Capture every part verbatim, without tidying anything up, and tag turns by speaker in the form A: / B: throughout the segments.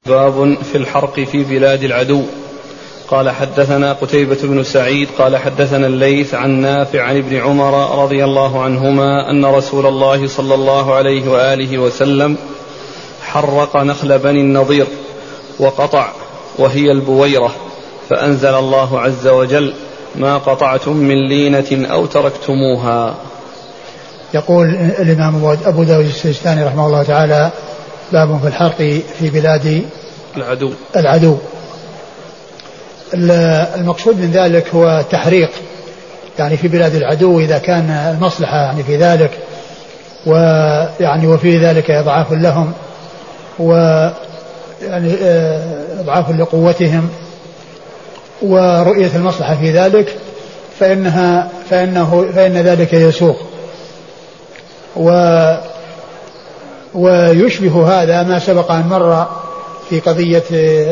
A: باب في الحرق في بلاد العدو. قال حدثنا قتيبة بن سعيد قال حدثنا الليث عن نافع عن ابن عمر رضي الله عنهما أن رسول الله صلى الله عليه وآله وسلم حرق نخل بني النضير وقطع وهي البويرة، فأنزل الله عز وجل: ما قطعتم من لينة أو تركتموها.
B: يقول الإمام أبو داود السجستاني رحمه الله تعالى: باب في الحرق في بلاد
A: العدو.
B: العدو. المقصود من ذلك هو تحريق يعني في بلاد العدو إذا كان المصلحة يعني في ذلك، ويعني وفي ذلك إضعاف لهم ويعني إضعاف لقوتهم ورؤية المصلحة في ذلك، فإنها فإنه فإن ذلك يسوق. و ويشبه هذا ما سبق أن مر في قضية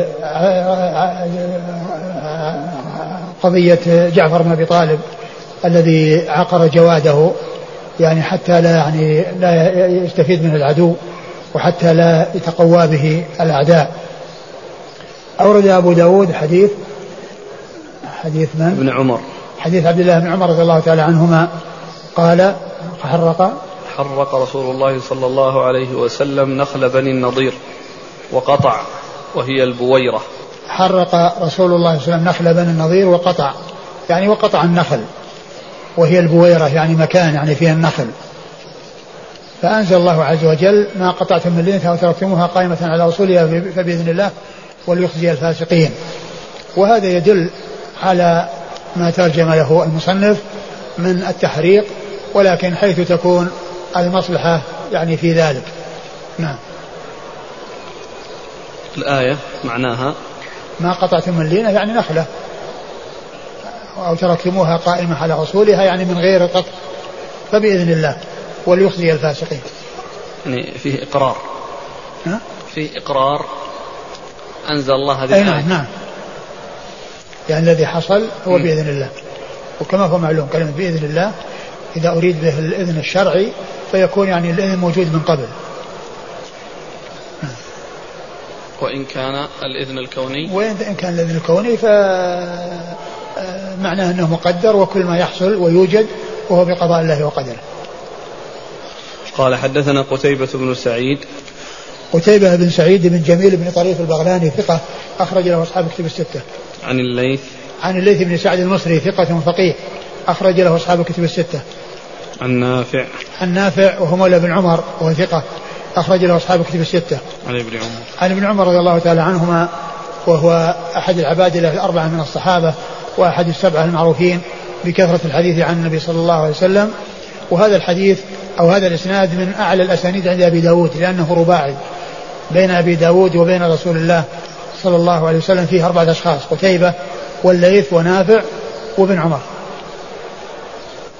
B: قضية جعفر بن أبي طالب الذي عقر جواده يعني حتى لا يعني لا يستفيد من العدو وحتى لا يتقوى به الأعداء. أورد أبو داود حديث حديث من؟
A: ابن عمر،
B: حديث عبد الله بن عمر رضي الله تعالى عنهما قال: حرق
A: حرق رسول الله صلى الله عليه وسلم نخل بني النضير وقطع وهي البويرة.
B: حرق رسول الله صلى الله عليه وسلم نخل بني النضير وقطع يعني وقطع النخل وهي البويرة يعني مكان يعني فيها النخل، فأنزل الله عز وجل: ما قطعتم من لينة أو تركتموها قائمة على أصولها فبإذن الله وليخزي الفاسقين. وهذا يدل على ما ترجم له المصنف من التحريق، ولكن حيث تكون المصلحة يعني في ذلك. نعم.
A: الآية معناها:
B: ما قطعتم من لينة يعني نخلة أو تركتموها قائمة على أصولها يعني من غير قطع فبإذن الله وليخزي الفاسقين.
A: يعني فيه إقرار
B: ها؟
A: فيه إقرار أنزل الله هذه الآية.
B: نعم نعم، يعني الذي حصل هو م. بإذن الله، وكما هو معلوم كلمة بإذن الله إذا أريد به الإذن الشرعي فيكون يعني الإذن موجود من قبل.
A: وإن كان الإذن الكوني
B: وإن كان الإذن الكوني فمعناه أنه مقدر، وكل ما يحصل ويوجد وهو بقضاء الله وقدره.
A: قال حدثنا قتيبة بن سعيد.
B: قتيبة بن سعيد بن جميل بن طريف البغلاني ثقة أخرج له أصحاب كتب الستة.
A: عن الليث.
B: عن الليث بن سعد المصري ثقة فقيه أخرج له أصحاب كتب الستة.
A: عن نافع.
B: عن نافع وهو مولى بن عمر وهو ثقة أخرج له أصحاب كتب الستة.
A: عن ابن عمر.
B: عن ابن عمر رضي الله تعالى عنهما وهو أحد العبادلة الأربعة من الصحابة وأحد السبعة المعروفين بكثرة الحديث عن النبي صلى الله عليه وسلم. وهذا الحديث أو هذا الإسناد من أعلى الأسانيد عند أبي داود لأنه رباعي بين أبي داود وبين رسول الله صلى الله عليه وسلم، فيه أربعة أشخاص: قتيبة والليث ونافع وابن عمر.